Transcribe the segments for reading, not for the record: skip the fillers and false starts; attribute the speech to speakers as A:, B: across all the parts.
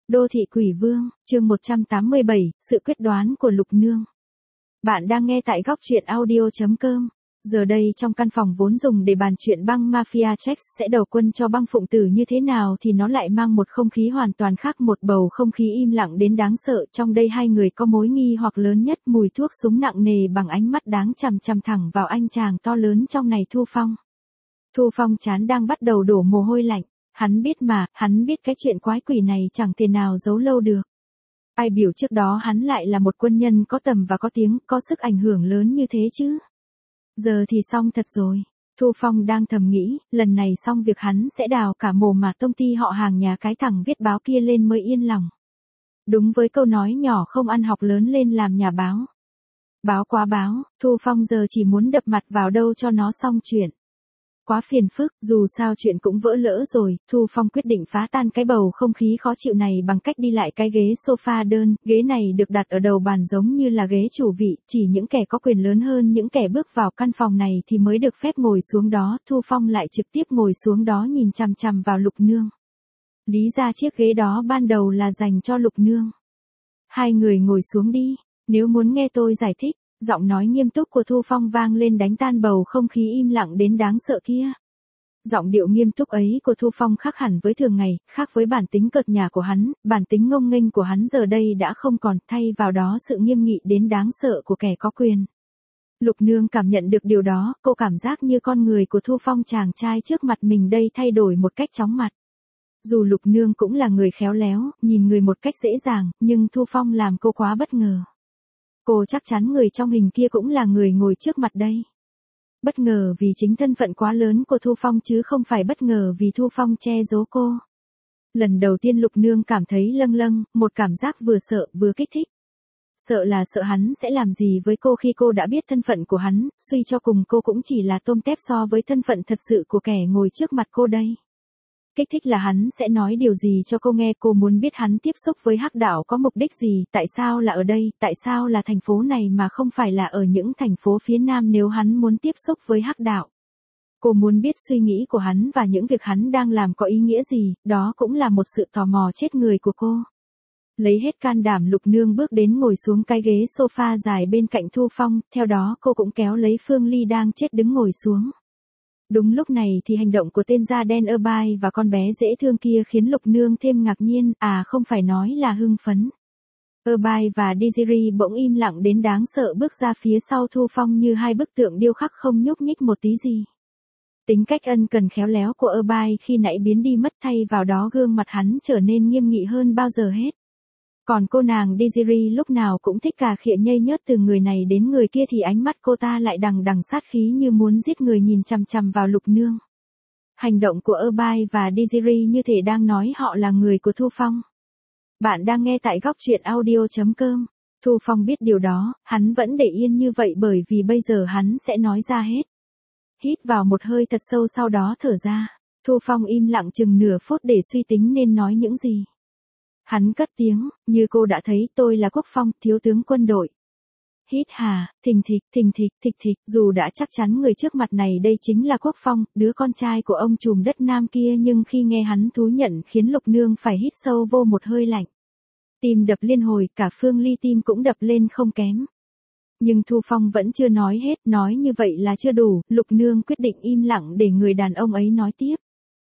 A: Đô thị quỷ vương, chương 187, sự quyết đoán của Lục Nương. Bạn đang nghe tại góc truyện audio.com. Giờ đây trong căn phòng vốn dùng để bàn chuyện băng Mafia Jax sẽ đầu quân cho băng Phụng Tử như thế nào thì nó lại mang một không khí hoàn toàn khác, một bầu không khí im lặng đến đáng sợ. Trong đây hai người có mối nghi hoặc lớn nhất, mùi thuốc súng nặng nề bằng ánh mắt đáng chằm chằm thẳng vào anh chàng to lớn trong này, Thu Phong. Thu Phong trán đang bắt đầu đổ mồ hôi lạnh. Hắn biết mà, hắn biết cái chuyện quái quỷ này chẳng thể nào giấu lâu được. Ai biểu trước đó hắn lại là một quân nhân có tầm và có tiếng, có sức ảnh hưởng lớn như thế chứ. Giờ thì xong thật rồi. Thu Phong đang thầm nghĩ, lần này xong việc hắn sẽ đào cả mồ mà tông ty họ Hàng nhà cái thằng viết báo kia lên mới yên lòng. Đúng với câu nói nhỏ không ăn học lớn lên làm nhà báo. Báo quá báo, Thu Phong giờ chỉ muốn đập mặt vào đâu cho nó xong chuyện. Quá phiền phức, dù sao chuyện cũng vỡ lỡ rồi, Thu Phong quyết định phá tan cái bầu không khí khó chịu này bằng cách đi lại cái ghế sofa đơn. Ghế này được đặt ở đầu bàn giống như là ghế chủ vị, chỉ những kẻ có quyền lớn hơn những kẻ bước vào căn phòng này thì mới được phép ngồi xuống đó. Thu Phong lại trực tiếp ngồi xuống đó nhìn chằm chằm vào Lục Nương. Lý ra chiếc ghế đó ban đầu là dành cho Lục Nương. Hai người ngồi xuống đi, nếu muốn nghe tôi giải thích. Giọng nói nghiêm túc của Thu Phong vang lên đánh tan bầu không khí im lặng đến đáng sợ kia. Giọng điệu nghiêm túc ấy của Thu Phong khác hẳn với thường ngày, khác với bản tính cợt nhả của hắn, bản tính ngông nghênh của hắn giờ đây đã không còn, thay vào đó sự nghiêm nghị đến đáng sợ của kẻ có quyền. Lục Nương cảm nhận được điều đó, cô cảm giác như con người của Thu Phong chàng trai trước mặt mình đây thay đổi một cách chóng mặt. Dù Lục Nương cũng là người khéo léo, nhìn người một cách dễ dàng, nhưng Thu Phong làm cô quá bất ngờ. Cô chắc chắn người trong hình kia cũng là người ngồi trước mặt đây. Bất ngờ vì chính thân phận quá lớn của Thu Phong chứ không phải bất ngờ vì Thu Phong che giấu cô. Lần đầu tiên Lục Nương cảm thấy lâng lâng, một cảm giác vừa sợ vừa kích thích. Sợ là sợ hắn sẽ làm gì với cô khi cô đã biết thân phận của hắn, suy cho cùng cô cũng chỉ là tôm tép so với thân phận thật sự của kẻ ngồi trước mặt cô đây. Kích thích là hắn sẽ nói điều gì cho cô nghe, cô muốn biết hắn tiếp xúc với Hắc Đạo có mục đích gì, tại sao là ở đây, tại sao là thành phố này mà không phải là ở những thành phố phía Nam nếu hắn muốn tiếp xúc với Hắc Đạo. Cô muốn biết suy nghĩ của hắn và những việc hắn đang làm có ý nghĩa gì, đó cũng là một sự tò mò chết người của cô. Lấy hết can đảm, Lục Nương bước đến ngồi xuống cái ghế sofa dài bên cạnh Thu Phong, theo đó cô cũng kéo lấy Phương Ly đang chết đứng ngồi xuống. Đúng lúc này thì hành động của tên da đen Irby và con bé dễ thương kia khiến Lục Nương thêm ngạc nhiên, không phải nói là hưng phấn. Irby và Desiree bỗng im lặng đến đáng sợ bước ra phía sau Thu Phong như hai bức tượng điêu khắc không nhúc nhích một tí gì. Tính cách ân cần khéo léo của Irby khi nãy biến đi mất, thay vào đó gương mặt hắn trở nên nghiêm nghị hơn bao giờ hết. Còn cô nàng Desiree lúc nào cũng thích cà khịa nhây nhớt từ người này đến người kia thì ánh mắt cô ta lại đằng đằng sát khí như muốn giết người, nhìn chằm chằm vào Lục Nương. Hành động của Irby và Desiree như thể đang nói họ là người của Thu Phong. Bạn đang nghe tại góc truyện audio.com. Thu Phong biết điều đó, hắn vẫn để yên như vậy bởi vì bây giờ hắn sẽ nói ra hết. Hít vào một hơi thật sâu sau đó thở ra. Thu Phong im lặng chừng nửa phút để suy tính nên nói những gì. Hắn cất tiếng, như cô đã thấy tôi là Quốc Phong, thiếu tướng quân đội. Hít hà, thình thịch, dù đã chắc chắn người trước mặt này đây chính là Quốc Phong, đứa con trai của ông trùm đất Nam kia, nhưng khi nghe hắn thú nhận khiến Lục Nương phải hít sâu vô một hơi lạnh. Tim đập liên hồi, cả Phương Ly tim cũng đập lên không kém. Nhưng Thu Phong vẫn chưa nói hết, nói như vậy là chưa đủ, Lục Nương quyết định im lặng để người đàn ông ấy nói tiếp.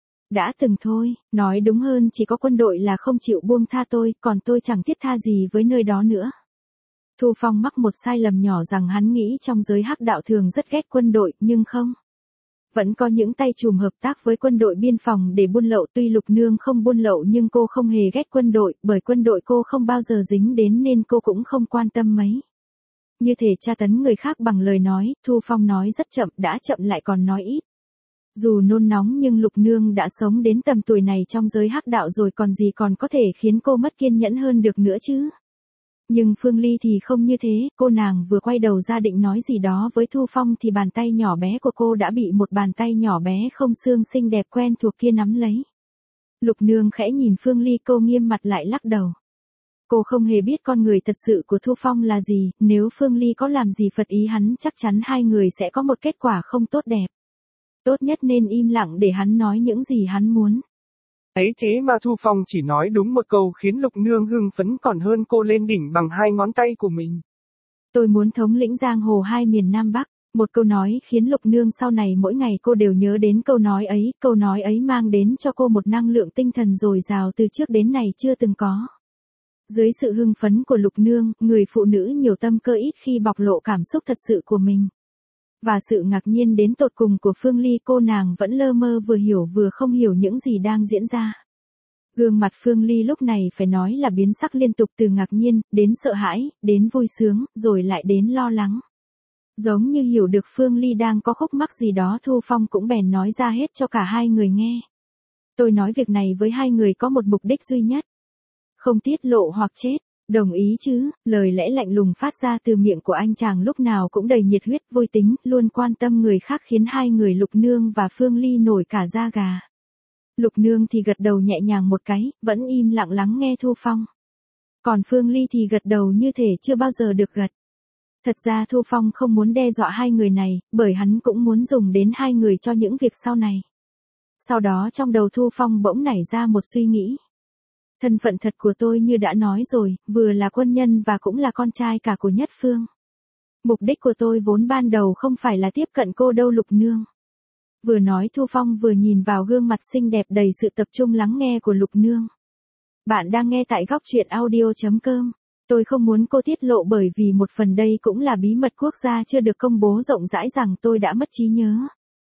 A: Đã từng thôi, nói đúng hơn chỉ có quân đội là không chịu buông tha tôi, còn tôi chẳng thiết tha gì với nơi đó nữa. Thu Phong mắc một sai lầm nhỏ rằng hắn nghĩ trong giới Hắc Đạo thường rất ghét quân đội, nhưng không. Vẫn có những tay trùm hợp tác với quân đội biên phòng để buôn lậu, tuy Lục Nương không buôn lậu nhưng cô không hề ghét quân đội, bởi quân đội cô không bao giờ dính đến nên cô cũng không quan tâm mấy. Như thể tra tấn người khác bằng lời nói, Thu Phong nói rất chậm, đã chậm lại còn nói ít. Dù nôn nóng nhưng Lục Nương đã sống đến tầm tuổi này trong giới Hắc Đạo rồi, còn gì còn có thể khiến cô mất kiên nhẫn hơn được nữa chứ. Nhưng Phương Ly thì không như thế, cô nàng vừa quay đầu ra định nói gì đó với Thu Phong thì bàn tay nhỏ bé của cô đã bị một bàn tay nhỏ bé không xương xinh đẹp quen thuộc kia nắm lấy. Lục Nương khẽ nhìn Phương Ly, cô nghiêm mặt lại lắc đầu. Cô không hề biết con người thật sự của Thu Phong là gì, nếu Phương Ly có làm gì phật ý hắn chắc chắn hai người sẽ có một kết quả không tốt đẹp. Tốt nhất nên im lặng để hắn nói những gì hắn muốn.
B: Ấy thế mà Thu Phong chỉ nói đúng một câu khiến Lục Nương hưng phấn còn hơn cô lên đỉnh bằng hai ngón tay của mình.
A: Tôi muốn thống lĩnh giang hồ hai miền Nam Bắc. Một câu nói khiến Lục Nương sau này mỗi ngày cô đều nhớ đến câu nói ấy mang đến cho cô một năng lượng tinh thần dồi dào từ trước đến nay chưa từng có. Dưới sự hưng phấn của Lục Nương, người phụ nữ nhiều tâm cơ ít khi bộc lộ cảm xúc thật sự của mình. Và sự ngạc nhiên đến tột cùng của Phương Ly, cô nàng vẫn lơ mơ vừa hiểu vừa không hiểu những gì đang diễn ra. Gương mặt Phương Ly lúc này phải nói là biến sắc liên tục, từ ngạc nhiên, đến sợ hãi, đến vui sướng, rồi lại đến lo lắng. Giống như hiểu được Phương Ly đang có khúc mắc gì đó, Thu Phong cũng bèn nói ra hết cho cả hai người nghe. Tôi nói việc này với hai người có một mục đích duy nhất. Không tiết lộ hoặc chết, đồng ý chứ? Lời lẽ lạnh lùng phát ra từ miệng của anh chàng lúc nào cũng đầy nhiệt huyết, vui tính, luôn quan tâm người khác, khiến hai người Lục Nương và Phương Ly nổi cả da gà. Lục Nương thì gật đầu nhẹ nhàng một cái, vẫn im lặng lắng nghe Thu Phong. Còn Phương Ly thì gật đầu như thể chưa bao giờ được gật. Thật ra Thu Phong không muốn đe dọa hai người này, bởi hắn cũng muốn dùng đến hai người cho những việc sau này. Sau đó trong đầu Thu Phong bỗng nảy ra một suy nghĩ. Thân phận thật của tôi như đã nói rồi, vừa là quân nhân và cũng là con trai cả của Nhất Phương. Mục đích của tôi vốn ban đầu không phải là tiếp cận cô đâu Lục Nương. Vừa nói Thu Phong vừa nhìn vào gương mặt xinh đẹp đầy sự tập trung lắng nghe của Lục Nương. Bạn đang nghe tại góc truyện audio.com. Tôi không muốn cô tiết lộ bởi vì một phần đây cũng là bí mật quốc gia chưa được công bố rộng rãi rằng tôi đã mất trí nhớ.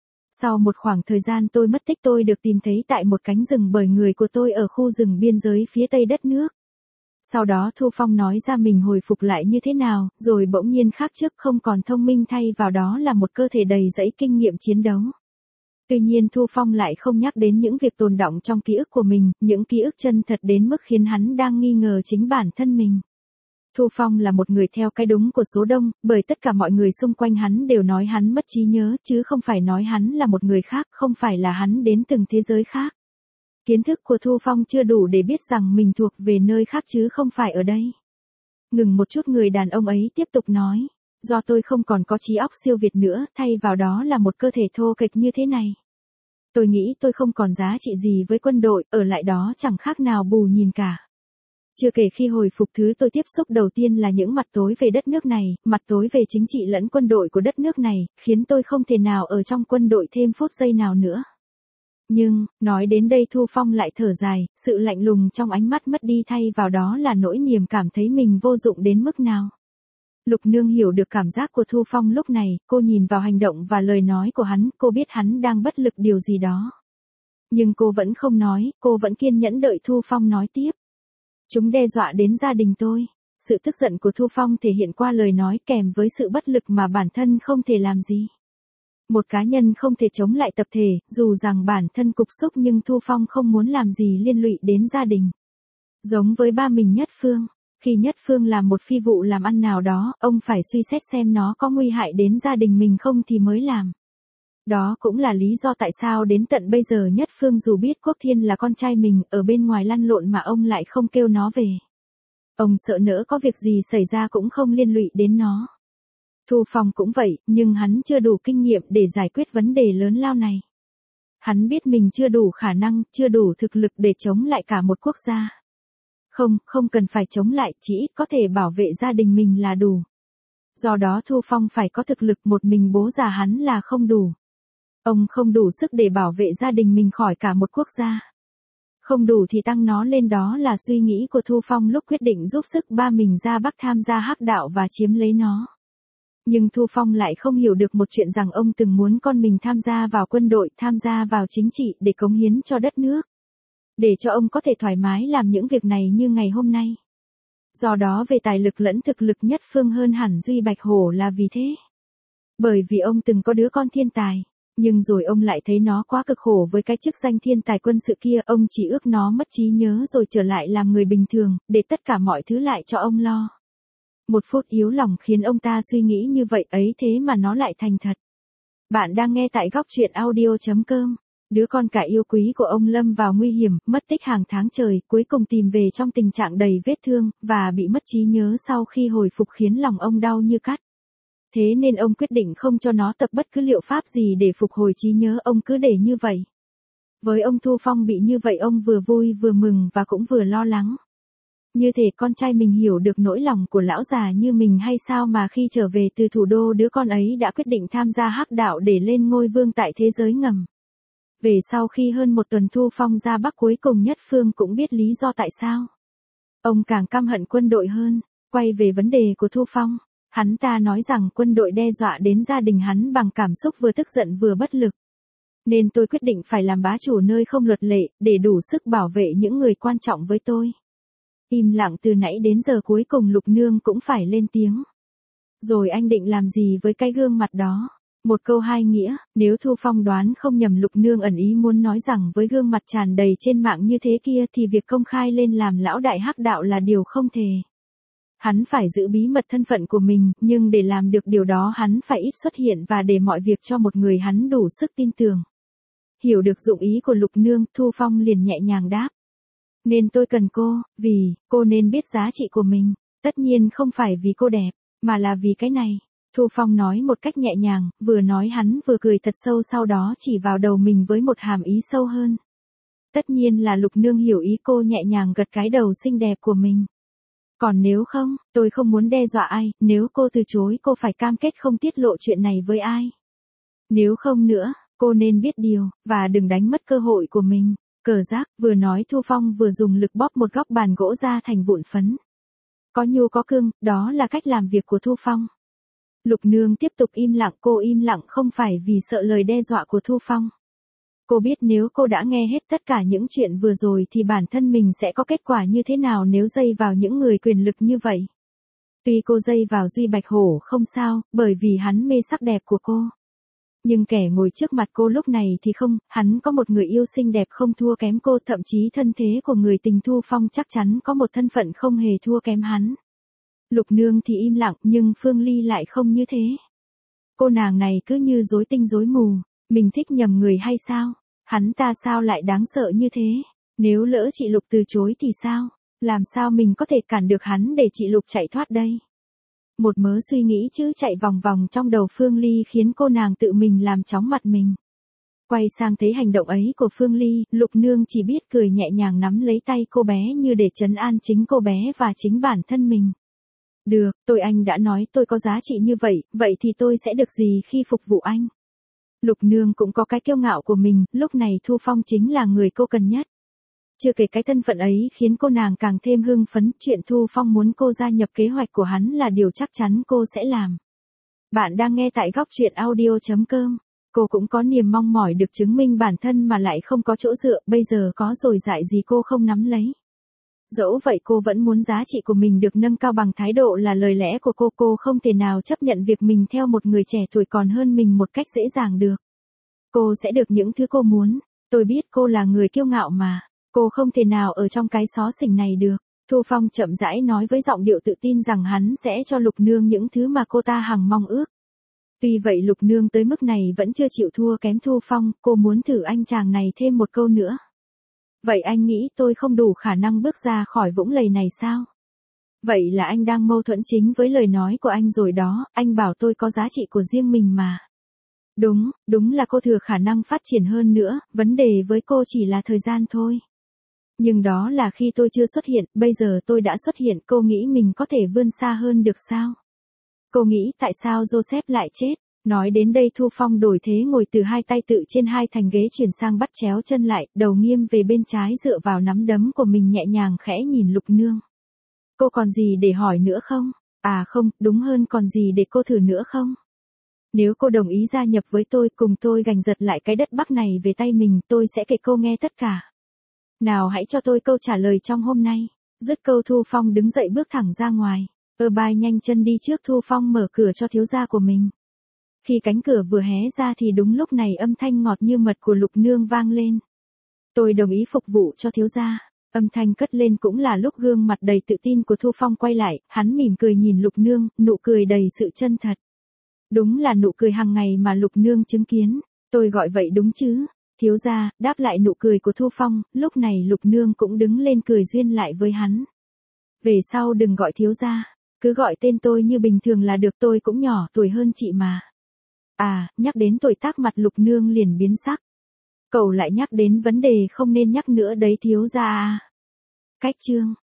A: Sau một khoảng thời gian tôi mất tích, tôi được tìm thấy tại một cánh rừng bởi người của tôi ở khu rừng biên giới phía tây đất nước. Sau đó Thu Phong nói ra mình hồi phục lại như thế nào, rồi bỗng nhiên khác trước, không còn thông minh, thay vào đó là một cơ thể đầy dẫy kinh nghiệm chiến đấu. Tuy nhiên Thu Phong lại không nhắc đến những việc tồn đọng trong ký ức của mình, những ký ức chân thật đến mức khiến hắn đang nghi ngờ chính bản thân mình. Thu Phong là một người theo cái đúng của số đông, bởi tất cả mọi người xung quanh hắn đều nói hắn mất trí nhớ, chứ không phải nói hắn là một người khác, không phải là hắn đến từng thế giới khác. Kiến thức của Thu Phong chưa đủ để biết rằng mình thuộc về nơi khác chứ không phải ở đây. Ngừng một chút, người đàn ông ấy tiếp tục nói. Do tôi không còn có trí óc siêu việt nữa, thay vào đó là một cơ thể thô kệch như thế này. Tôi nghĩ tôi không còn giá trị gì với quân đội, ở lại đó chẳng khác nào bù nhìn cả. Chưa kể khi hồi phục, thứ tôi tiếp xúc đầu tiên là những mặt tối về đất nước này, mặt tối về chính trị lẫn quân đội của đất nước này, khiến tôi không thể nào ở trong quân đội thêm phút giây nào nữa. Nhưng, nói đến đây Thu Phong lại thở dài, sự lạnh lùng trong ánh mắt mất đi, thay vào đó là nỗi niềm cảm thấy mình vô dụng đến mức nào. Lục Nương hiểu được cảm giác của Thu Phong lúc này, cô nhìn vào hành động và lời nói của hắn, cô biết hắn đang bất lực điều gì đó. Nhưng cô vẫn không nói, cô vẫn kiên nhẫn đợi Thu Phong nói tiếp. Chúng đe dọa đến gia đình tôi. Sự tức giận của Thu Phong thể hiện qua lời nói kèm với sự bất lực mà bản thân không thể làm gì. Một cá nhân không thể chống lại tập thể, dù rằng bản thân cục xúc, nhưng Thu Phong không muốn làm gì liên lụy đến gia đình. Giống với ba mình Nhất Phương. Khi Nhất Phương làm một phi vụ làm ăn nào đó, ông phải suy xét xem nó có nguy hại đến gia đình mình không thì mới làm. Đó cũng là lý do tại sao đến tận bây giờ Nhất Phương dù biết Quốc Thiên là con trai mình, ở bên ngoài lăn lộn mà ông lại không kêu nó về. Ông sợ nỡ có việc gì xảy ra cũng không liên lụy đến nó. Thu Phong cũng vậy, nhưng hắn chưa đủ kinh nghiệm để giải quyết vấn đề lớn lao này. Hắn biết mình chưa đủ khả năng, chưa đủ thực lực để chống lại cả một quốc gia. Không cần phải chống lại, chỉ ít có thể bảo vệ gia đình mình là đủ. Do đó Thu Phong phải có thực lực, một mình bố già hắn là không đủ. Ông không đủ sức để bảo vệ gia đình mình khỏi cả một quốc gia. Không đủ thì tăng nó lên, đó là suy nghĩ của Thu Phong lúc quyết định giúp sức ba mình ra Bắc tham gia hắc đạo và chiếm lấy nó. Nhưng Thu Phong lại không hiểu được một chuyện, rằng ông từng muốn con mình tham gia vào quân đội, tham gia vào chính trị để cống hiến cho đất nước. Để cho ông có thể thoải mái làm những việc này như ngày hôm nay. Do đó về tài lực lẫn thực lực Nhất Phương hơn hẳn Duy Bạch Hổ là vì thế. Bởi vì ông từng có đứa con thiên tài. Nhưng rồi ông lại thấy nó quá cực khổ với cái chức danh thiên tài quân sự kia, ông chỉ ước nó mất trí nhớ rồi trở lại làm người bình thường, để tất cả mọi thứ lại cho ông lo. Một phút yếu lòng khiến ông ta suy nghĩ như vậy, ấy thế mà nó lại thành thật. Bạn đang nghe tại góc truyện audio.com. Đứa con cả yêu quý của ông lâm vào nguy hiểm, mất tích hàng tháng trời, cuối cùng tìm về trong tình trạng đầy vết thương, và bị mất trí nhớ sau khi hồi phục, khiến lòng ông đau như cắt. Thế nên ông quyết định không cho nó tập bất cứ liệu pháp gì để phục hồi trí nhớ, ông cứ để như vậy. Với ông Thu Phong bị như vậy ông vừa vui vừa mừng và cũng vừa lo lắng. Như thể con trai mình hiểu được nỗi lòng của lão già như mình hay sao mà khi trở về từ thủ đô đứa con ấy đã quyết định tham gia hắc đạo để lên ngôi vương tại thế giới ngầm. Về sau khi hơn một tuần Thu Phong ra Bắc cuối cùng Nhất Phương cũng biết lý do tại sao. Ông càng căm hận quân đội hơn. Quay về vấn đề của Thu Phong, hắn ta nói rằng quân đội đe dọa đến gia đình hắn bằng cảm xúc vừa tức giận vừa bất lực. Nên tôi quyết định phải làm bá chủ nơi không luật lệ, để đủ sức bảo vệ những người quan trọng với tôi. Im lặng từ nãy đến giờ cuối cùng Lục Nương cũng phải lên tiếng. Rồi anh định làm gì với cái gương mặt đó? Một câu hai nghĩa, nếu Thu Phong đoán không nhầm Lục Nương ẩn ý muốn nói rằng với gương mặt tràn đầy trên mạng như thế kia thì việc công khai lên làm lão đại hắc đạo là điều không thể. Hắn phải giữ bí mật thân phận của mình, nhưng để làm được điều đó hắn phải ít xuất hiện và để mọi việc cho một người hắn đủ sức tin tưởng. Hiểu được dụng ý của Lục Nương, Thu Phong liền nhẹ nhàng đáp. Nên tôi cần cô, vì, cô nên biết giá trị của mình. Tất nhiên không phải vì cô đẹp, mà là vì cái này. Thu Phong nói một cách nhẹ nhàng, vừa nói hắn vừa cười thật sâu sau đó chỉ vào đầu mình với một hàm ý sâu hơn. Tất nhiên là Lục Nương hiểu ý cô nhẹ nhàng gật cái đầu xinh đẹp của mình. Còn nếu không, tôi không muốn đe dọa ai, nếu cô từ chối cô phải cam kết không tiết lộ chuyện này với ai. Nếu không nữa, cô nên biết điều, và đừng đánh mất cơ hội của mình. Cờ giác, vừa nói Thu Phong vừa dùng lực bóp một góc bàn gỗ ra thành vụn phấn. Có nhu có cương, đó là cách làm việc của Thu Phong. Lục Nương tiếp tục im lặng, cô im lặng không phải vì sợ lời đe dọa của Thu Phong. Cô biết nếu cô đã nghe hết tất cả những chuyện vừa rồi thì bản thân mình sẽ có kết quả như thế nào nếu dây vào những người quyền lực như vậy. Tuy cô dây vào Duy Bạch Hổ không sao, bởi vì hắn mê sắc đẹp của cô. Nhưng kẻ ngồi trước mặt cô lúc này thì không, hắn có một người yêu xinh đẹp không thua kém cô, thậm chí thân thế của người tình Thu Phong chắc chắn có một thân phận không hề thua kém hắn. Lục Nương thì im lặng, nhưng Phương Ly lại không như thế. Cô nàng này cứ như rối tinh rối mù, mình thích nhầm người hay sao? Hắn ta sao lại đáng sợ như thế? Nếu lỡ chị Lục từ chối thì sao? Làm sao mình có thể cản được hắn để chị Lục chạy thoát đây? Một mớ suy nghĩ chứ chạy vòng vòng trong đầu Phương Ly khiến cô nàng tự mình làm chóng mặt mình. Quay sang thấy hành động ấy của Phương Ly, Lục Nương chỉ biết cười nhẹ nhàng nắm lấy tay cô bé như để trấn an chính cô bé và chính bản thân mình. Được, anh đã nói tôi có giá trị như vậy, vậy thì tôi sẽ được gì khi phục vụ anh? Lục Nương cũng có cái kiêu ngạo của mình, lúc này Thu Phong chính là người cô cần nhất. Chưa kể cái thân phận ấy khiến cô nàng càng thêm hưng phấn, chuyện Thu Phong muốn cô gia nhập kế hoạch của hắn là điều chắc chắn cô sẽ làm. Bạn đang nghe tại góc truyện audio.com. Cô cũng có niềm mong mỏi được chứng minh bản thân mà lại không có chỗ dựa, bây giờ có rồi dại gì cô không nắm lấy. Dẫu vậy cô vẫn muốn giá trị của mình được nâng cao bằng thái độ là lời lẽ của cô không thể nào chấp nhận việc mình theo một người trẻ tuổi còn hơn mình một cách dễ dàng được. Cô sẽ được những thứ cô muốn, tôi biết cô là người kiêu ngạo mà, cô không thể nào ở trong cái xó xỉnh này được. Thu Phong chậm rãi nói với giọng điệu tự tin rằng hắn sẽ cho Lục Nương những thứ mà cô ta hằng mong ước. Tuy vậy Lục Nương tới mức này vẫn chưa chịu thua kém Thu Phong, cô muốn thử anh chàng này thêm một câu nữa. Vậy anh nghĩ tôi không đủ khả năng bước ra khỏi vũng lầy này sao? Vậy là anh đang mâu thuẫn chính với lời nói của anh rồi đó, anh bảo tôi có giá trị của riêng mình mà. Đúng là cô thừa khả năng phát triển hơn nữa, vấn đề với cô chỉ là thời gian thôi. Nhưng đó là khi tôi chưa xuất hiện, bây giờ tôi đã xuất hiện, cô nghĩ mình có thể vươn xa hơn được sao? Cô nghĩ tại sao Joseph lại chết? Nói đến đây Thu Phong đổi thế ngồi từ hai tay tự trên hai thành ghế chuyển sang bắt chéo chân lại, đầu nghiêng về bên trái dựa vào nắm đấm của mình nhẹ nhàng khẽ nhìn Lục Nương. Cô còn gì để hỏi nữa không? À không, đúng hơn còn gì để cô thử nữa không? Nếu cô đồng ý gia nhập với tôi cùng tôi giành giật lại cái đất Bắc này về tay mình, tôi sẽ kể cô nghe tất cả. Nào hãy cho tôi câu trả lời trong hôm nay. Dứt câu Thu Phong đứng dậy bước thẳng ra ngoài. Bai nhanh chân đi trước Thu Phong mở cửa cho thiếu gia của mình. Khi cánh cửa vừa hé ra thì đúng lúc này âm thanh ngọt như mật của Lục Nương vang lên. Tôi đồng ý phục vụ cho thiếu gia. Âm thanh cất lên cũng là lúc gương mặt đầy tự tin của Thu Phong quay lại, hắn mỉm cười nhìn Lục Nương, nụ cười đầy sự chân thật. Đúng là nụ cười hàng ngày mà Lục Nương chứng kiến. Tôi gọi vậy đúng chứ? Thiếu gia, đáp lại nụ cười của Thu Phong, lúc này Lục Nương cũng đứng lên cười duyên lại với hắn. Về sau đừng gọi thiếu gia, cứ gọi tên tôi như bình thường là được, tôi cũng nhỏ tuổi hơn chị mà. À, nhắc đến tuổi tác mặt Lục Nương liền biến sắc. Cậu lại nhắc đến vấn đề không nên nhắc nữa đấy thiếu gia à. Cách chương